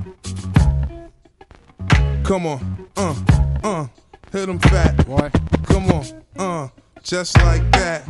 Come on, hit them fat. Boy. Come on, just like that.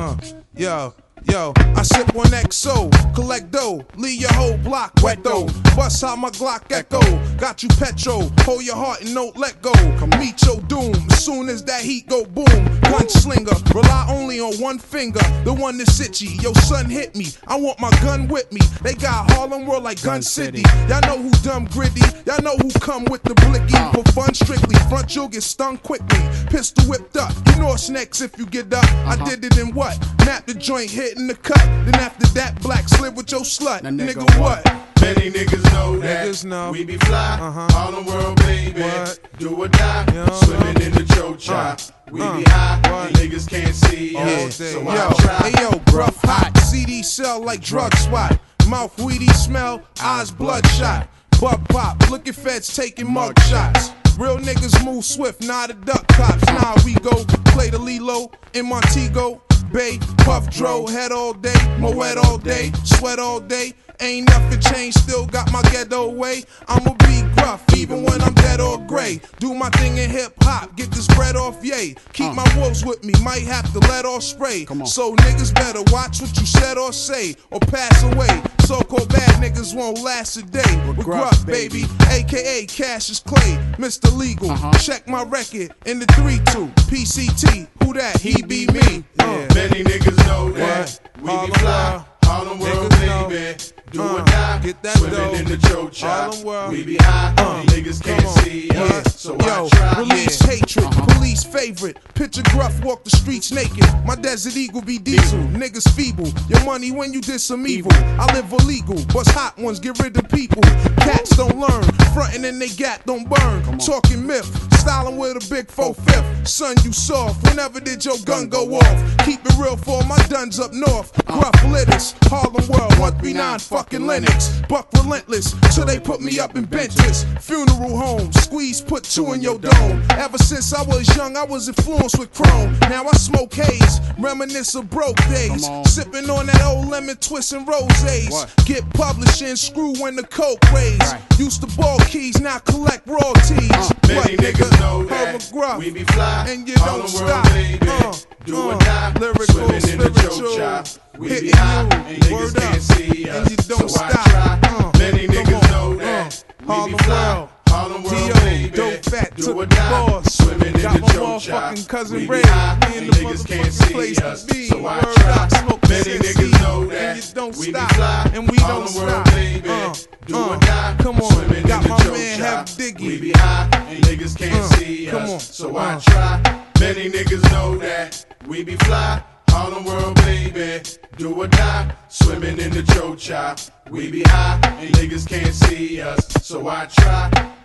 Yo, I sip on XO, collect dough, leave your whole block wet though. Bust out my Glock Echo, got you petrol, hold your heart and don't let go. Meet your doom, as soon as that heat go boom. Gunslinger, rely only on one finger, the one that's itchy. Yo, son hit me, I want my gun with me. They got Harlem World like Gun City. Y'all know who dumb gritty, y'all know who come with the blicky. For fun strictly, front you'll get stung quickly. Pistol whipped up, you know it's next if you get up. I did it in what? Nap the joint, hitting the cut. Then after that, black slip with your slut. Nigga, what? Many niggas know that Niggas know. we be fly, Harlem World, baby. What? Do or die, swimming in the cho-cha. We be high, and niggas can't see us, so I try. Hey yo, gruff hot, CD sell like drug swat. Mouth weedy smell, eyes bloodshot. Bug pop, look at feds taking mug shots. Real niggas move swift, not the duck cops. Now we go play the Lilo in Montego Bay. Puff dro, head all day, Moet all day, sweat all day. Ain't nothing changed, still got my ghetto way. I'ma be gruff, even when I'm dead or gray. Do my thing in hip hop, get this bread off, yay. Keep my wolves with me, might have to let off spray. So niggas better watch what you said or say, or pass away. So-called bad niggas won't last a day. With gruff, baby, aka Cassius Clay, Mr. Legal. Check my record in the 3-2, PCT. Who that? He be me. Many niggas know that we be fly, Harlem World, baby. Do or die, get that swimming dough. in the cho-cha. Harlem World. We be high, and niggas can't see us, so Yo, I try. release hatred, police favorite. Picture gruff, walk the streets naked. My Desert Eagle be diesel, niggas feeble. Your money when you did some evil. I live illegal, bust hot ones, get rid of people. Cats don't learn, frontin' and they gat don't burn. Talking myth, styling with a big 4/5. Son, you soft, whenever did your gun go off? Keep it real for my duns up north. Gruff Litters, Harlem World, 139 fucking Lennox. Buck relentless, till they put me up in benches. Funeral home, squeeze, put 2 in your dome. Ever since I was young, I was influenced with chrome. Now I smoke haze, reminisce of broke days. Sipping on that old lemon twist and rosés. Get publishing, screw when the coke raised. Used to ball keys, now collect royalties. Many niggas know that gruff, we be fly, and you Harlem don't World, stop. baby. Do or die, Lyrical, swimming in the spiritual, cho-cha. We be hitting high, you, and niggas word can't up, see us, and you don't so I stop. try. Many Come niggas on, know that we be Harlem fly, World. Harlem World, D.O., baby. dope fat, Do took or the die, boss. swimming in Got the my cho-cha. motherfucking cousin We Ray, be high, me in and the niggas can't motherfucking see place us, to be. so I Word try. up, smoke Many the niggas know and that you don't we be stop, fly, and we don't Harlem World, stop. baby. Do or die, Come on, swimming got in the my cho-cha. man Have Diggy. We be high, and niggas can't see come us, on, so I try. Many niggas know that we be fly, Harlem World, baby. Do or die, swimming in the cho-cha. We be high, and niggas can't see us, so I try.